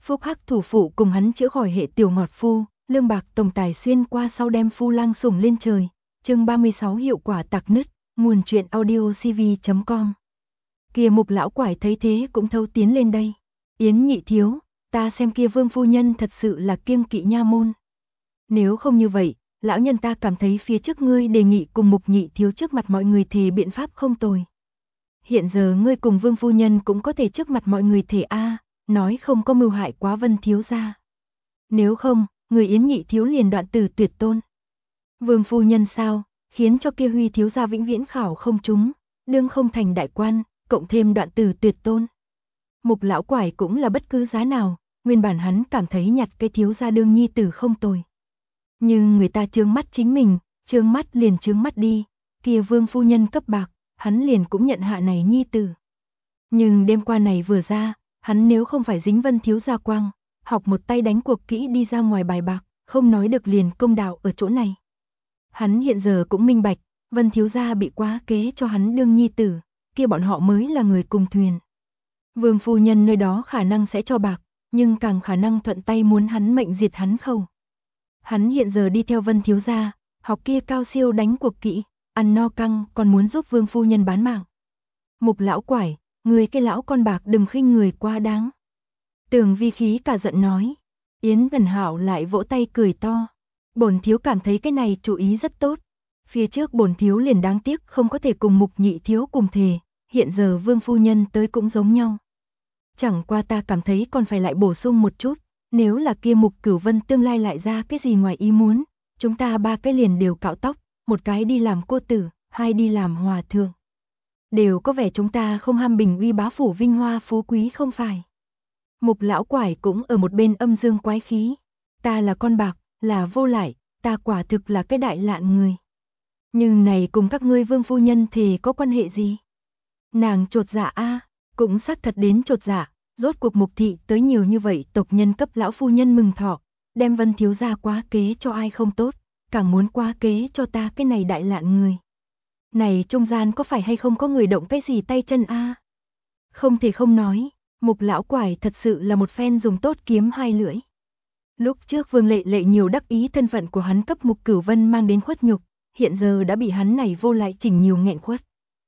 Phúc Hắc thủ phụ cùng hắn chữa khỏi hệ tiểu ngọt phu, lương bạc tổng tài xuyên qua sau đem phu lang sủng lên trời. Chương 36 hiệu quả tạc nứt, nguồn truyện audiocv.com. Kia Mục lão quải thấy thế cũng thâu tiến lên đây. Yến nhị thiếu, ta xem kia Vương phu nhân thật sự là kiêng kỵ nha môn. Nếu không như vậy, lão nhân ta cảm thấy phía trước ngươi đề nghị cùng Mục nhị thiếu trước mặt mọi người thề biện pháp không tồi. Hiện giờ ngươi cùng Vương phu nhân cũng có thể trước mặt mọi người thề nói không có mưu hại quá Vân thiếu gia. Nếu không, người Yến nhị thiếu liền đoạn tử tuyệt tôn. Vương phu nhân sao, khiến cho kia Huy thiếu gia vĩnh viễn khảo không trúng, đương không thành đại quan, cộng thêm đoạn tử tuyệt tôn. Mục lão quải cũng là bất cứ giá nào, nguyên bản hắn cảm thấy nhặt cái thiếu gia đương nhi tử không tồi. Nhưng người ta trướng mắt chính mình, trướng mắt liền trướng mắt đi, kia Vương phu nhân cấp bạc, hắn liền cũng nhận hạ này nhi tử. Nhưng đêm qua này vừa ra, hắn nếu không phải dính Vân thiếu gia quang, học một tay đánh cuộc kỹ đi ra ngoài bài bạc, không nói được liền công đạo ở chỗ này. Hắn hiện giờ cũng minh bạch, Vân thiếu gia bị quá kế cho hắn đương nhi tử, kia bọn họ mới là người cùng thuyền. Vương phu nhân nơi đó khả năng sẽ cho bạc, nhưng càng khả năng thuận tay muốn hắn mệnh diệt hắn khẩu. Hắn hiện giờ đi theo Vân thiếu gia, học kia cao siêu đánh cuộc kỹ, ăn no căng còn muốn giúp Vương phu nhân bán mạng. Mục lão quải, người cái lão con bạc đừng khinh người quá đáng. Tường Vi khí cả giận nói. Yến Gần Hạo lại vỗ tay cười to. Bổn thiếu cảm thấy cái này chủ ý rất tốt. Phía trước bổn thiếu liền đáng tiếc không có thể cùng Mục nhị thiếu cùng thề, hiện giờ Vương phu nhân tới cũng giống nhau. Chẳng qua ta cảm thấy còn phải lại bổ sung một chút, nếu là kia Mục Cửu Vân tương lai lại ra cái gì ngoài ý muốn, chúng ta ba cái liền đều cạo tóc, một cái đi làm cô tử, hai đi làm hòa thượng. Đều có vẻ chúng ta không ham bình uy bá phủ vinh hoa phú quý không phải. Mục lão quải cũng ở một bên âm dương quái khí. Ta là con bạc, là vô lại, ta quả thực là cái đại lạn người. Nhưng này cùng các ngươi Vương phu nhân thì có quan hệ gì? Nàng chột dạ cũng xác thật đến chột dạ, rốt cuộc Mục thị tới nhiều như vậy tộc nhân cấp lão phu nhân mừng thọ, đem Vân thiếu gia quá kế cho ai không tốt, càng muốn quá kế cho ta cái này đại lạn người. Này trung gian có phải hay không có người động cái gì tay chân Không thể không nói, Mục lão quải thật sự là một phen dùng tốt kiếm hai lưỡi. Lúc trước Vương Lệ Lệ nhiều đắc ý thân phận của hắn cấp Mục Cửu Vân mang đến khuất nhục, hiện giờ đã bị hắn này vô lại chỉnh nhiều nghẹn khuất.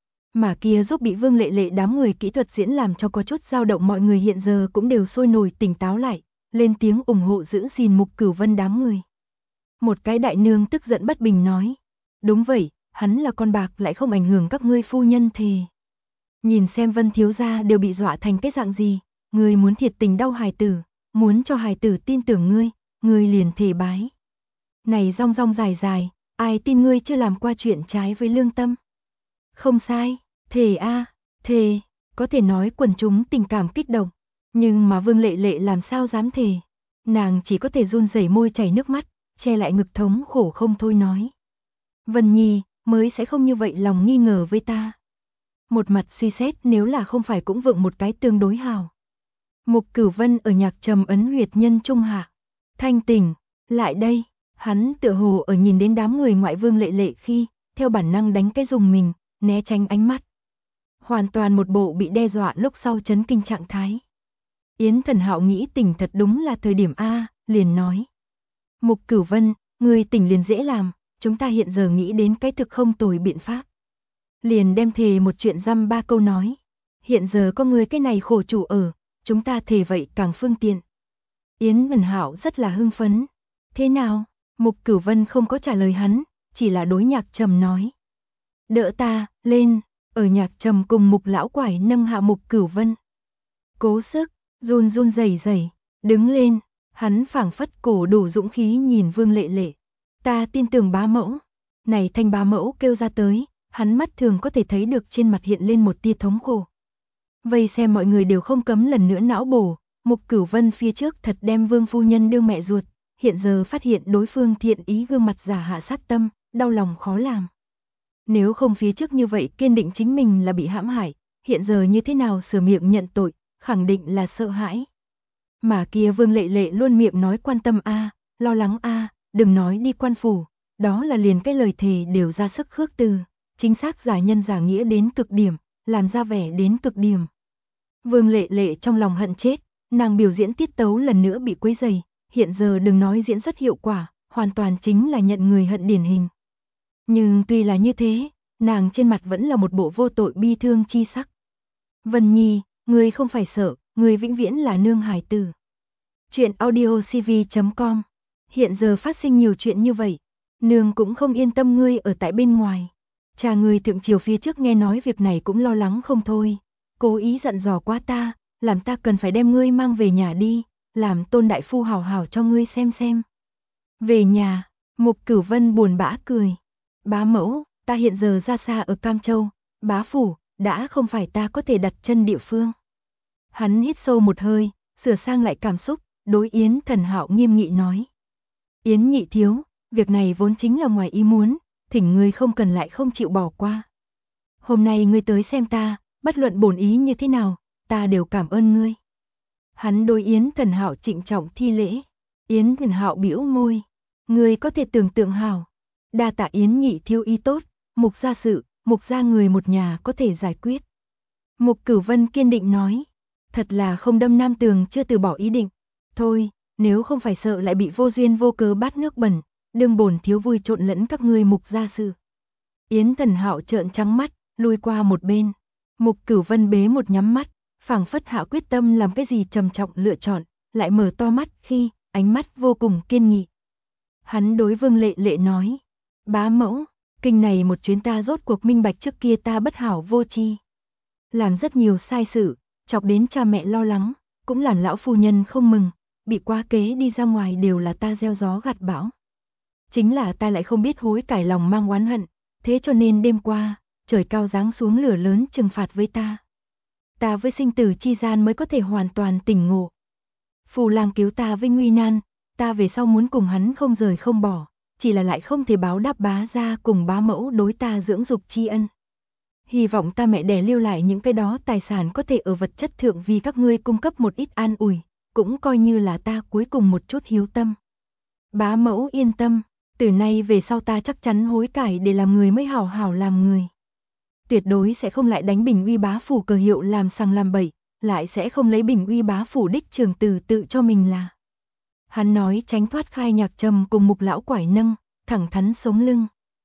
Mà kia giúp bị Vương Lệ Lệ đám người kỹ thuật diễn làm cho có chút dao động mọi người hiện giờ cũng đều sôi nổi tỉnh táo lại, lên tiếng ủng hộ giữ gìn Mục Cửu Vân đám người. Một cái đại nương tức giận bất bình nói, đúng vậy, hắn là con bạc lại không ảnh hưởng các ngươi phu nhân thề. Nhìn xem Vân thiếu gia đều bị dọa thành cái dạng gì, ngươi muốn thiệt tình đau hài tử, muốn cho hài tử tin tưởng ngươi liền thề bái. Này rong rong dài dài, ai tin ngươi chưa làm qua chuyện trái với lương tâm. Không sai, thề thề, có thể nói quần chúng tình cảm kích động, nhưng mà Vương Lệ Lệ làm sao dám thề. Nàng chỉ có thể run rẩy môi chảy nước mắt, che lại ngực thống khổ không thôi nói. Vân Nhi, mới sẽ không như vậy lòng nghi ngờ với ta. Một mặt suy xét nếu là không phải cũng vượng một cái tương đối hào. Mục Cửu Vân ở nhạc trầm ấn huyệt nhân trung hạ. Thanh tỉnh, lại đây, hắn tựa hồ ở nhìn đến đám người ngoại Vương Lệ Lệ khi, theo bản năng đánh cái dùng mình, né tránh ánh mắt. Hoàn toàn một bộ bị đe dọa lúc sau chấn kinh trạng thái. Yến Thần Hạo nghĩ tỉnh thật đúng là thời điểm liền nói. Mục Cửu Vân, người tỉnh liền dễ làm, chúng ta hiện giờ nghĩ đến cái thực không tồi biện pháp. Liền đem thề một chuyện dăm ba câu nói. Hiện giờ có người cái này khổ chủ ở, chúng ta thề vậy càng phương tiện. Yến Vân Hạo rất là hưng phấn. Thế nào? Mục Cửu Vân không có trả lời hắn, chỉ là đối nhạc trầm nói. Đỡ ta, lên, ở nhạc trầm cùng Mục lão quải nâng hạ Mục Cửu Vân. Cố sức, run run rẩy rẩy, đứng lên, hắn phảng phất cổ đủ dũng khí nhìn Vương Lệ Lệ. Ta tin tưởng bá mẫu. Này thanh bá mẫu kêu ra tới, hắn mắt thường có thể thấy được trên mặt hiện lên một tia thống khổ. Vây xem mọi người đều không cấm lần nữa não bổ, Mục Cửu Vân phía trước thật đem Vương phu nhân đương mẹ ruột, hiện giờ phát hiện đối phương thiện ý gương mặt giả hạ sát tâm, đau lòng khó làm. Nếu không phía trước như vậy kiên định chính mình là bị hãm hại, hiện giờ như thế nào sửa miệng nhận tội, khẳng định là sợ hãi. Mà kia Vương Lệ Lệ luôn miệng nói quan tâm lo lắng đừng nói đi quan phủ, đó là liền cái lời thề đều ra sức khước từ, chính xác giả nhân giả nghĩa đến cực điểm, làm ra vẻ đến cực điểm. Vương Lệ Lệ trong lòng hận chết, nàng biểu diễn tiết tấu lần nữa bị quấy rầy, hiện giờ đừng nói diễn xuất hiệu quả, hoàn toàn chính là nhận người hận điển hình. Nhưng tuy là như thế, nàng trên mặt vẫn là một bộ vô tội bi thương chi sắc. Vân Nhi, ngươi không phải sợ, ngươi vĩnh viễn là nương hài tử. Chuyện audiocv.com. Hiện giờ phát sinh nhiều chuyện như vậy, nương cũng không yên tâm ngươi ở tại bên ngoài. Cha ngươi thượng triều phía trước nghe nói việc này cũng lo lắng không thôi, cố ý dặn dò quá ta, làm ta cần phải đem ngươi mang về nhà đi, làm Tôn đại phu hào hào cho ngươi xem. Về nhà, Mục Cửu Vân buồn bã cười. Bá mẫu, ta hiện giờ ra xa ở Cam Châu, bá phủ, đã không phải ta có thể đặt chân địa phương. Hắn hít sâu một hơi, sửa sang lại cảm xúc, đối Yến Thần Hạo nghiêm nghị nói. Yến nhị thiếu, việc này vốn chính là ngoài ý muốn, thỉnh ngươi không cần lại không chịu bỏ qua. Hôm nay ngươi tới xem ta, bất luận bổn ý như thế nào, ta đều cảm ơn ngươi. Hắn đối Yến Thần Hạo trịnh trọng thi lễ. Yến Thần Hạo bĩu môi. Ngươi có thể tưởng tượng hảo. Đa tạ Yến nhị thiếu ý tốt, Mục gia sự, Mục gia người một nhà có thể giải quyết. Mục Cửu Vân kiên định nói. Thật là không đâm nam tường chưa từ bỏ ý định. Thôi, nếu không phải sợ lại bị vô duyên vô cớ bát nước bẩn, đương bổn thiếu vui trộn lẫn các ngươi Mục gia sự. Yến Thần Hạo trợn trắng mắt, lui qua một bên. Mục Cửu Vân bế một nhắm mắt, phảng phất hạ quyết tâm làm cái gì trầm trọng lựa chọn, lại mở to mắt khi, ánh mắt vô cùng kiên nghị. Hắn đối Vương Lệ Lệ nói, bá mẫu, kinh này một chuyến ta rốt cuộc minh bạch trước kia ta bất hảo vô tri. Làm rất nhiều sai sự, chọc đến cha mẹ lo lắng, cũng làm lão phu nhân không mừng, bị quá kế đi ra ngoài đều là ta gieo gió gặt bão. Chính là ta lại không biết hối cải lòng mang oán hận, thế cho nên đêm qua, trời cao giáng xuống lửa lớn trừng phạt với ta. Ta với sinh tử chi gian mới có thể hoàn toàn tỉnh ngộ. Phù lang cứu ta với nguy nan, ta về sau muốn cùng hắn không rời không bỏ, chỉ là lại không thể báo đáp bá gia cùng bá mẫu đối ta dưỡng dục tri ân. Hy vọng ta mẹ đẻ lưu lại những cái đó tài sản có thể ở vật chất thượng vì các ngươi cung cấp một ít an ủi, cũng coi như là ta cuối cùng một chút hiếu tâm. Bá mẫu yên tâm, từ nay về sau ta chắc chắn hối cải để làm người mới hảo hảo làm người. Tuyệt đối sẽ không lại đánh Bình Uy bá phủ cờ hiệu làm sằng làm bậy, lại sẽ không lấy Bình Uy bá phủ đích trường từ tự cho mình là. Hắn nói tránh thoát Khai Nhạc Trầm cùng Mục lão quải nâng, thẳng thắn sống lưng.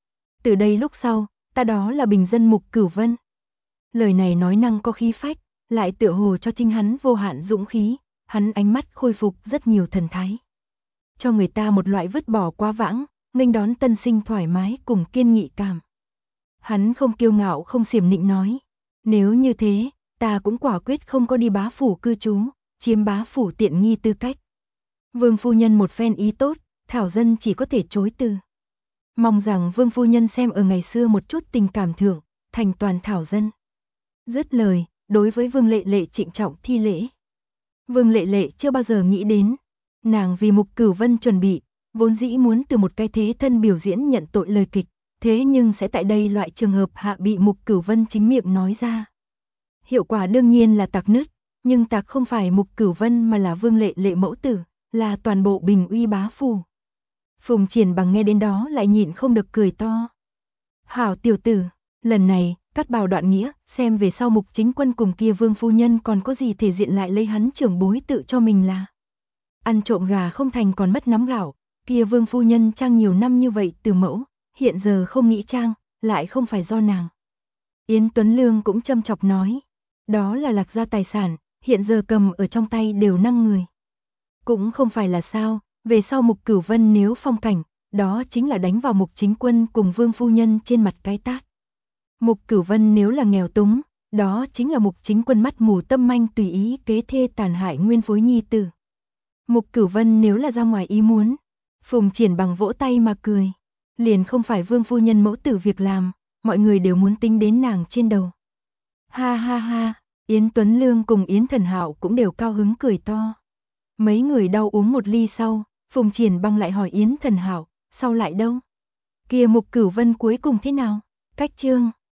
Từ đây lúc sau, ta đó là bình dân Mục Cửu Vân. Lời này nói năng có khí phách, lại tựa hồ cho chính hắn vô hạn dũng khí, hắn ánh mắt khôi phục rất nhiều thần thái. Cho người ta một loại vứt bỏ quá vãng, nghênh đón tân sinh thoải mái cùng kiên nghị cảm. Hắn không kiêu ngạo không xiểm nịnh nói, nếu như thế, ta cũng quả quyết không có đi bá phủ cư trú, chiếm bá phủ tiện nghi tư cách. Vương phu nhân một phen ý tốt, thảo dân chỉ có thể chối từ. Mong rằng Vương phu nhân xem ở ngày xưa một chút tình cảm thưởng, thành toàn thảo dân. Dứt lời, đối với Vương Lệ Lệ trịnh trọng thi lễ. Vương Lệ Lệ chưa bao giờ nghĩ đến, nàng vì Mục Cửu Vân chuẩn bị, vốn dĩ muốn từ một cái thế thân biểu diễn nhận tội lời kịch, thế nhưng sẽ tại đây loại trường hợp hạ bị Mục Cửu Vân chính miệng nói ra. Hiệu quả đương nhiên là tạc nứt, nhưng tạc không phải Mục Cửu Vân mà là Vương Lệ Lệ mẫu tử, là toàn bộ Bình Uy bá phủ. Phùng Triển Bằng nghe đến đó lại nhịn không được cười to. Hảo tiểu tử, lần này, cắt bào đoạn nghĩa, xem về sau Mục chính quân cùng kia Vương phu nhân còn có gì thể diện lại lấy hắn trưởng bối tự cho mình là. Ăn trộm gà không thành còn mất nắm gạo, kia Vương phu nhân trang nhiều năm như vậy từ mẫu, hiện giờ không nghĩ trang, lại không phải do nàng. Yến Tuấn Lương cũng châm chọc nói, đó là Lạc gia tài sản, hiện giờ cầm ở trong tay đều 5 người. Cũng không phải là sao, về sau Mục Cửu Vân nếu phong cảnh, đó chính là đánh vào Mục chính quân cùng Vương phu nhân trên mặt cái tát. Mục Cửu Vân nếu là nghèo túng, đó chính là Mục chính quân mắt mù tâm manh tùy ý kế thê tàn hại nguyên phối nhi tử. Mục Cửu Vân nếu là ra ngoài ý muốn, Phùng Triển Bằng vỗ tay mà cười, liền không phải Vương phu nhân mẫu tử việc làm, mọi người đều muốn tính đến nàng trên đầu. Ha ha ha, Yến Tuấn Lương cùng Yến Thần Hạo cũng đều cao hứng cười to. Mấy người đau uống một ly sau, Phùng Triển Bằng lại hỏi Yến Thần Hạo, sau lại đâu? Kia Mục Cửu Vân cuối cùng thế nào? Cách chương